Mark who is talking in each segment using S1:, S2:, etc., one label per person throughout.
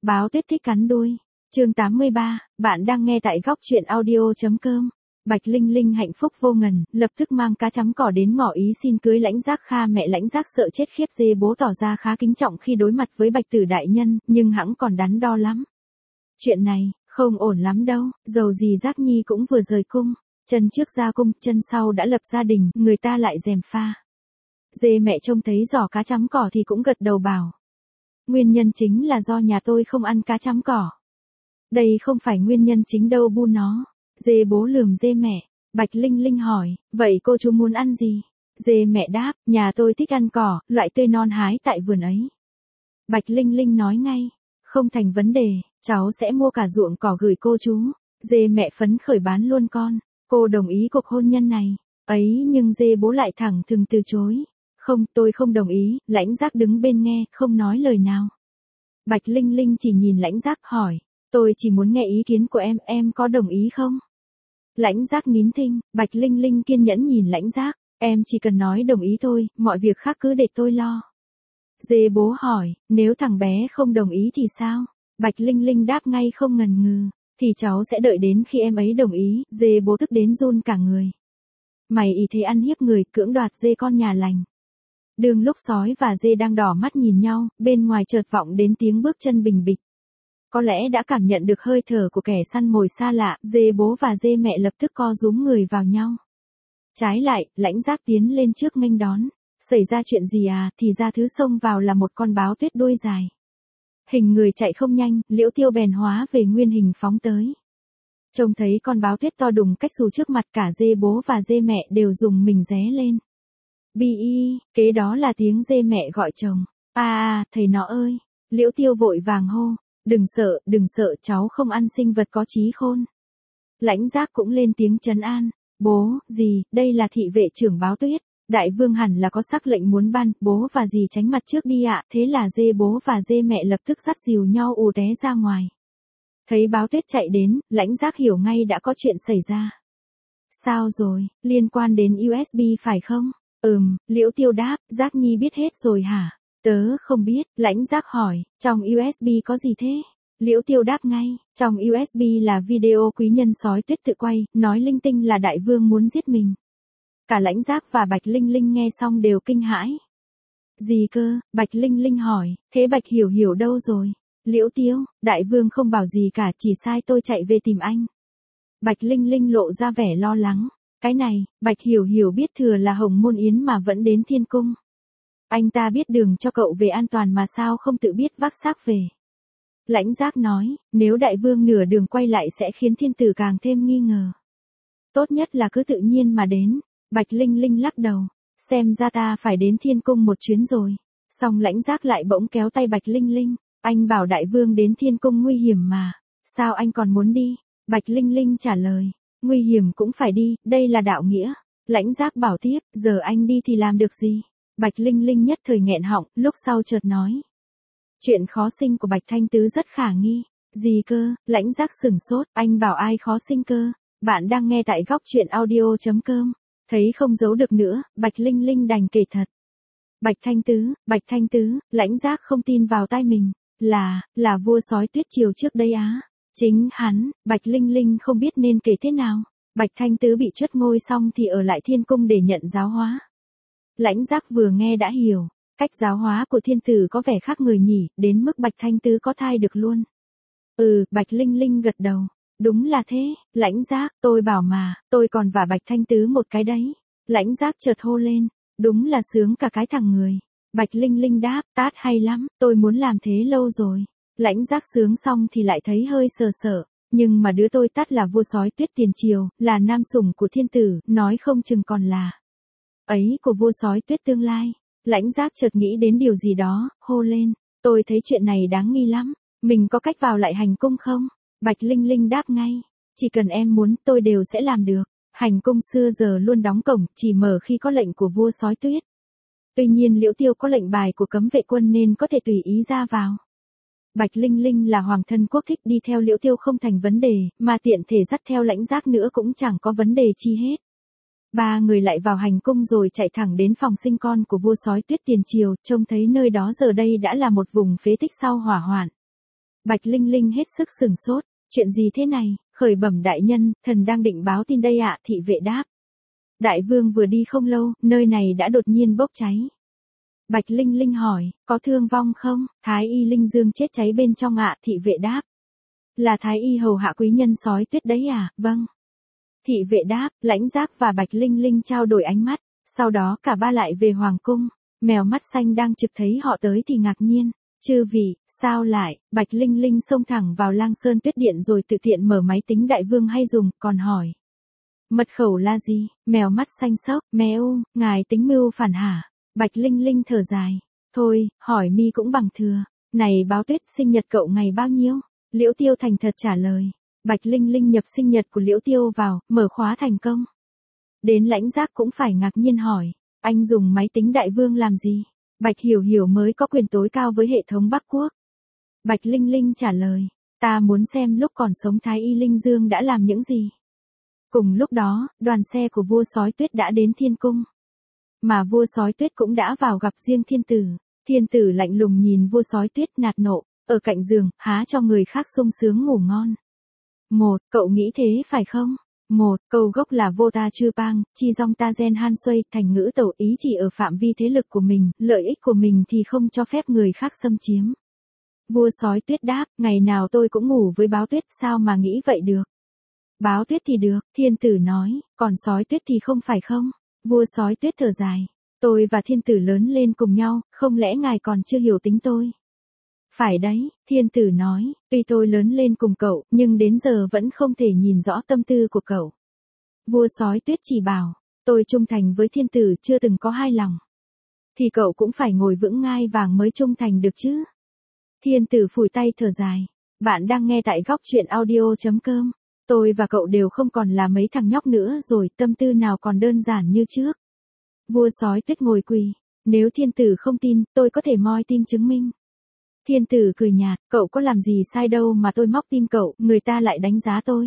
S1: Báo Tuyết thích cắn đuôi. Chương 83, bạn đang nghe tại góc truyện audio.com. Bạch Linh Linh hạnh phúc vô ngần, lập tức mang cá chấm cỏ đến ngỏ ý xin cưới Lãnh Giác Kha. Mẹ Lãnh Giác sợ chết khiếp, dê bố tỏ ra khá kính trọng khi đối mặt với Bạch Tử đại nhân, nhưng hẵng còn đắn đo lắm. Chuyện này, không ổn lắm đâu, dầu gì Giác Nhi cũng vừa rời cung. Chân trước ra cung, chân sau đã lập gia đình, người ta lại gièm pha. Dê mẹ trông thấy giỏ cá chấm cỏ thì cũng gật đầu bảo. Nguyên nhân chính là do nhà tôi không ăn cá chấm cỏ. Đây không phải nguyên nhân chính đâu bu nó. Dê bố lườm dê mẹ. Bạch Linh Linh hỏi, vậy cô chú muốn ăn gì? Dê mẹ đáp, nhà tôi thích ăn cỏ, loại tươi non hái tại vườn ấy. Bạch Linh Linh nói ngay, không thành vấn đề, cháu sẽ mua cả ruộng cỏ gửi cô chú. Dê mẹ phấn khởi bán luôn con. Cô đồng ý cuộc hôn nhân này. Ấy nhưng dê bố lại thẳng thừng từ chối. Không, tôi không đồng ý. Lãnh Giác đứng bên nghe, không nói lời nào. Bạch Linh Linh chỉ nhìn Lãnh Giác hỏi, tôi chỉ muốn nghe ý kiến của em có đồng ý không? Lãnh Giác nín thinh. Bạch Linh Linh kiên nhẫn nhìn Lãnh Giác, em chỉ cần nói đồng ý thôi, mọi việc khác cứ để tôi lo. Dê bố hỏi, nếu thằng bé không đồng ý thì sao? Bạch Linh Linh đáp ngay không ngần ngừ, thì cháu sẽ đợi đến khi em ấy đồng ý. Dê bố tức đến run cả người. Mày ý thế ăn hiếp người, cưỡng đoạt dê con nhà lành. Đường lúc sói và dê đang đỏ mắt nhìn nhau, bên ngoài chợt vọng đến tiếng bước chân bình bịch. Có lẽ đã cảm nhận được hơi thở của kẻ săn mồi xa lạ, dê bố và dê mẹ lập tức co rúm người vào nhau. Trái lại, Lãnh Giác tiến lên trước nghênh đón. Xảy ra chuyện gì à? Thì ra thứ xông vào là một con báo tuyết đuôi dài. Hình người chạy không nhanh, Liễu Tiêu bèn hóa về nguyên hình phóng tới. Trông thấy con báo tuyết to đùng cách xù trước mặt, cả dê bố và dê mẹ đều dùng mình ré lên. Bi, kế đó là tiếng dê mẹ gọi chồng. Thầy nó ơi. Liễu Tiêu vội vàng hô. Đừng sợ, cháu không ăn sinh vật có trí khôn. Lãnh Giác cũng lên tiếng trấn an. Bố, dì, đây là thị vệ trưởng báo tuyết. Đại vương hẳn là có sắc lệnh muốn ban, bố và dì tránh mặt trước đi ạ. Thế là dê bố và dê mẹ lập tức dắt dìu nhau ù té ra ngoài. Thấy báo tuyết chạy đến, Lãnh Giác hiểu ngay đã có chuyện xảy ra. Sao rồi, liên quan đến USB phải không? Liễu Tiêu đáp, Giác Nhi biết hết rồi hả? Tớ không biết. Lãnh Giác hỏi, trong USB có gì thế? Liễu Tiêu đáp ngay, trong USB là video quý nhân sói tuyết tự quay, nói linh tinh là đại vương muốn giết mình. Cả Lãnh Giác và Bạch Linh Linh nghe xong đều kinh hãi. Gì cơ? Bạch Linh Linh hỏi, thế Bạch Hiểu Hiểu đâu rồi? Liễu Tiêu, đại vương không bảo gì cả, chỉ sai tôi chạy về tìm anh. Bạch Linh Linh lộ ra vẻ lo lắng. Cái này, Bạch Hiểu Hiểu biết thừa là Hồng Môn Yến mà vẫn đến Thiên Cung. Anh ta biết đường cho cậu về an toàn mà sao không tự biết vác xác về. Lãnh Giác nói, nếu đại vương nửa đường quay lại sẽ khiến thiên tử càng thêm nghi ngờ. Tốt nhất là cứ tự nhiên mà đến. Bạch Linh Linh lắc đầu, xem ra ta phải đến Thiên Cung một chuyến rồi. Xong Lãnh Giác lại bỗng kéo tay Bạch Linh Linh, anh bảo đại vương đến Thiên Cung nguy hiểm mà, sao anh còn muốn đi? Bạch Linh Linh trả lời, nguy hiểm cũng phải đi, đây là đạo nghĩa. Lãnh Giác bảo tiếp, giờ anh đi thì làm được gì? Bạch Linh Linh nhất thời nghẹn họng, lúc sau chợt nói. Chuyện khó sinh của Bạch Thanh Tứ rất khả nghi. Gì cơ? Lãnh Giác sửng sốt, anh bảo ai khó sinh cơ? Bạn đang nghe tại góc truyện audio.com. Thấy không giấu được nữa, Bạch Linh Linh đành kể thật. Bạch Thanh Tứ, Lãnh Giác không tin vào tai mình. Là vua sói tuyết triều trước đây á. Chính hắn. Bạch Linh Linh không biết nên kể thế nào. Bạch Thanh Tứ bị truất ngôi xong thì ở lại Thiên Cung để nhận giáo hóa. Lãnh Giác vừa nghe đã hiểu, cách giáo hóa của thiên tử có vẻ khác người nhỉ, đến mức Bạch Thanh Tứ có thai được luôn. Bạch Linh Linh gật đầu. Đúng là thế, Lãnh Giác, tôi bảo mà, tôi còn vả Bạch Thanh Tứ một cái đấy. Lãnh Giác chợt hô lên, đúng là sướng cả cái thằng người. Bạch Linh Linh đáp, tát hay lắm, tôi muốn làm thế lâu rồi. Lãnh Giác sướng xong thì lại thấy hơi sợ, nhưng mà đứa tôi tát là vua sói tuyết tiền triều, là nam sủng của thiên tử, nói không chừng còn là ấy của vua sói tuyết tương lai. Lãnh Giác chợt nghĩ đến điều gì đó, hô lên, tôi thấy chuyện này đáng nghi lắm, mình có cách vào lại hành cung không? Bạch Linh Linh đáp ngay, chỉ cần em muốn tôi đều sẽ làm được. Hành cung xưa giờ luôn đóng cổng, chỉ mở khi có lệnh của vua sói tuyết. Tuy nhiên Liễu Tiêu có lệnh bài của cấm vệ quân nên có thể tùy ý ra vào. Bạch Linh Linh là hoàng thân quốc thích, đi theo Liễu Tiêu không thành vấn đề, mà tiện thể dắt theo Lãnh Giác nữa cũng chẳng có vấn đề chi hết. Ba người lại vào hành cung rồi chạy thẳng đến phòng sinh con của vua sói tuyết tiền triều, trông thấy nơi đó giờ đây đã là một vùng phế tích sau hỏa hoạn. Bạch Linh Linh hết sức sừng sốt, chuyện gì thế này, khởi bẩm đại nhân, thần đang định báo tin đây ạ, thị vệ đáp. Đại vương vừa đi không lâu, nơi này đã đột nhiên bốc cháy. Bạch Linh Linh hỏi, có thương vong không? Thái y Linh Dương chết cháy bên trong ạ, thị vệ đáp. Là thái y hầu hạ quý nhân sói tuyết đấy à? Vâng. Thị vệ đáp, Lãnh Giác và Bạch Linh Linh trao đổi ánh mắt, sau đó cả ba lại về hoàng cung. Mèo mắt xanh đang trực thấy họ tới thì ngạc nhiên. Chư vị, sao lại? Bạch Linh Linh xông thẳng vào Lang Sơn Tuyết Điện rồi tự tiện mở máy tính đại vương hay dùng, còn hỏi. Mật khẩu là gì? Mèo mắt xanh sốc, mèo, ngài tính mưu phản hả? Bạch Linh Linh thở dài. Thôi, hỏi mi cũng bằng thừa. Này Báo Tuyết, sinh nhật cậu ngày bao nhiêu? Liễu Tiêu thành thật trả lời. Bạch Linh Linh nhập sinh nhật của Liễu Tiêu vào, mở khóa thành công. Đến Lãnh Giác cũng phải ngạc nhiên hỏi. Anh dùng máy tính đại vương làm gì? Bạch Hiểu Hiểu mới có quyền tối cao với hệ thống Bắc Quốc. Bạch Linh Linh trả lời. Ta muốn xem lúc còn sống Thái y Linh Dương đã làm những gì. Cùng lúc đó, đoàn xe của vua sói tuyết đã đến thiên cung. Mà vua sói tuyết cũng đã vào gặp riêng thiên tử. Thiên tử lạnh lùng nhìn vua sói tuyết nạt nộ, ở cạnh giường, há cho người khác sung sướng ngủ ngon. Cậu nghĩ thế phải không? Câu gốc là vô ta chư bang, chi dong ta gen han xuây, thành ngữ tẩu ý chỉ ở phạm vi thế lực của mình, lợi ích của mình thì không cho phép người khác xâm chiếm. Vua sói tuyết đáp, ngày nào tôi cũng ngủ với Báo Tuyết, sao mà nghĩ vậy được? Báo Tuyết thì được, thiên tử nói, còn sói tuyết thì không phải không? Vua sói tuyết thở dài, tôi và thiên tử lớn lên cùng nhau, không lẽ ngài còn chưa hiểu tính tôi? Phải đấy, thiên tử nói, tuy tôi lớn lên cùng cậu, nhưng đến giờ vẫn không thể nhìn rõ tâm tư của cậu. Vua sói tuyết chỉ bảo, tôi trung thành với thiên tử chưa từng có hai lòng. Thì cậu cũng phải ngồi vững ngai vàng mới trung thành được chứ. Thiên tử phủi tay thở dài, bạn đang nghe tại góc truyện audio.com. Tôi và cậu đều không còn là mấy thằng nhóc nữa rồi, tâm tư nào còn đơn giản như trước. Vua sói tuyết ngồi quỳ, nếu thiên tử không tin, tôi có thể moi tim chứng minh. Thiên tử cười nhạt, cậu có làm gì sai đâu mà tôi móc tim cậu, người ta lại đánh giá tôi.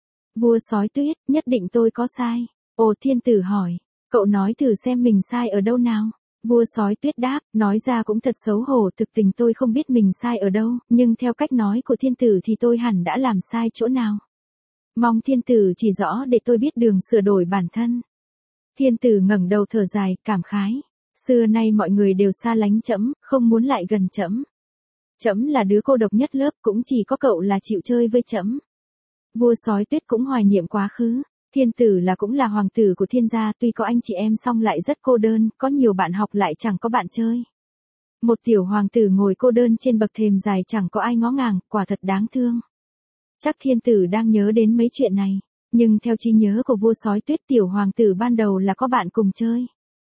S1: Vua sói tuyết, nhất định tôi có sai. Ồ, thiên tử hỏi, cậu nói thử xem mình sai ở đâu nào. Vua sói tuyết đáp, nói ra cũng thật xấu hổ, thực tình tôi không biết mình sai ở đâu, nhưng theo cách nói của thiên tử thì tôi hẳn đã làm sai chỗ nào. Mong thiên tử chỉ rõ để tôi biết đường sửa đổi bản thân. Thiên tử ngẩng đầu thở dài, cảm khái. Xưa nay mọi người đều xa lánh trẫm, không muốn lại gần trẫm. Trẫm là đứa cô độc nhất lớp, cũng chỉ có cậu là chịu chơi với trẫm. Vua sói tuyết cũng hoài niệm quá khứ. Thiên tử cũng là hoàng tử của thiên gia, tuy có anh chị em song lại rất cô đơn, có nhiều bạn học lại chẳng có bạn chơi. Một tiểu hoàng tử ngồi cô đơn trên bậc thềm dài chẳng có ai ngó ngàng, quả thật đáng thương. Chắc thiên tử đang nhớ đến mấy chuyện này, nhưng theo trí nhớ của vua sói tuyết, tiểu hoàng tử ban đầu là có bạn cùng chơi.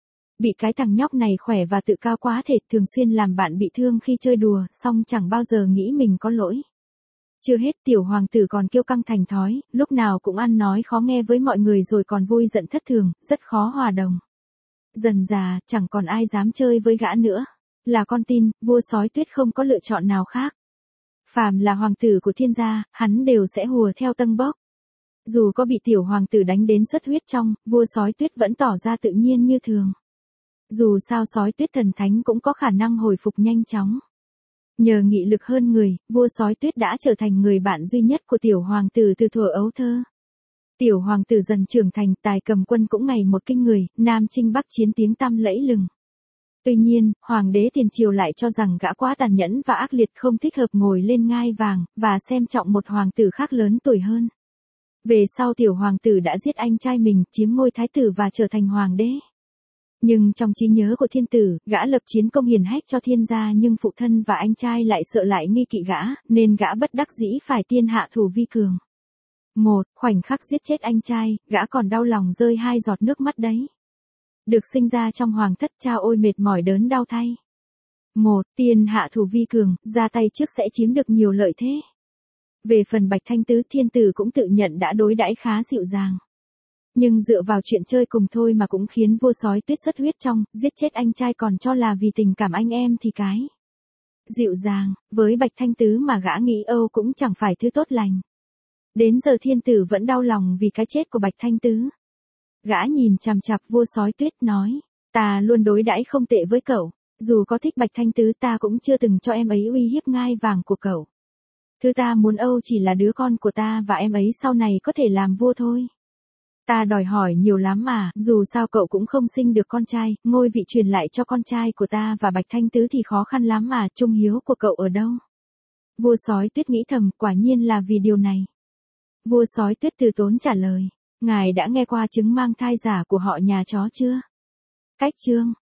S1: Bị cái thằng nhóc này khỏe và tự cao quá thể, thường xuyên làm bạn bị thương khi chơi đùa, song chẳng bao giờ nghĩ mình có lỗi. Chưa hết, tiểu hoàng tử còn kiêu căng thành thói, lúc nào cũng ăn nói khó nghe với mọi người rồi còn vui giận thất thường, rất khó hòa đồng. Dần dà, chẳng còn ai dám chơi với gã nữa. Là con tin, vua sói tuyết không có lựa chọn nào khác. Phàm là hoàng tử của thiên gia, hắn đều sẽ hùa theo tâng bốc. Dù có bị tiểu hoàng tử đánh đến xuất huyết trong, vua sói tuyết vẫn tỏ ra tự nhiên như thường. Dù sao sói tuyết thần thánh cũng có khả năng hồi phục nhanh chóng. Nhờ nghị lực hơn người, vua sói tuyết đã trở thành người bạn duy nhất của tiểu hoàng tử từ thuở ấu thơ. Tiểu hoàng tử dần trưởng thành, tài cầm quân cũng ngày một kinh người, Nam chinh Bắc chiến tiếng tăm lẫy lừng. Tuy nhiên, hoàng đế tiền triều lại cho rằng gã quá tàn nhẫn và ác liệt, không thích hợp ngồi lên ngai vàng, và xem trọng một hoàng tử khác lớn tuổi hơn. Về sau tiểu hoàng tử đã giết anh trai mình, chiếm ngôi thái tử và trở thành hoàng đế. Nhưng trong trí nhớ của thiên tử, gã lập chiến công hiển hách cho thiên gia, nhưng phụ thân và anh trai lại sợ lại nghi kỵ gã, nên gã bất đắc dĩ phải tiên hạ thủ vi cường. Khoảnh khắc giết chết anh trai, gã còn đau lòng rơi 2 giọt nước mắt đấy. Được sinh ra trong hoàng thất, cha ôi mệt mỏi đớn đau thay. Tiên hạ thủ vi cường, ra tay trước sẽ chiếm được nhiều lợi thế. Về phần Bạch Thanh Tứ, thiên tử cũng tự nhận đã đối đãi khá dịu dàng. Nhưng dựa vào chuyện chơi cùng thôi mà cũng khiến vua sói tuyết xuất huyết trong, giết chết anh trai còn cho là vì tình cảm anh em thì cái. Dịu dàng, với Bạch Thanh Tứ mà gã nghĩ Âu cũng chẳng phải thứ tốt lành. Đến giờ thiên tử vẫn đau lòng vì cái chết của Bạch Thanh Tứ. Gã nhìn chằm chằm vua sói tuyết nói, ta luôn đối đãi không tệ với cậu, dù có thích Bạch Thanh Tứ ta cũng chưa từng cho em ấy uy hiếp ngai vàng của cậu. Thứ ta muốn Âu chỉ là đứa con của ta và em ấy sau này có thể làm vua thôi. Ta đòi hỏi nhiều lắm mà, dù sao cậu cũng không sinh được con trai, ngôi vị truyền lại cho con trai của ta và Bạch Thanh Tứ thì khó khăn lắm mà, trung hiếu của cậu ở đâu? Vua Sói Tuyết nghĩ thầm, quả nhiên là vì điều này. Vua Sói Tuyết từ tốn trả lời, ngài đã nghe qua chứng mang thai giả của họ nhà chó chưa? Cách chương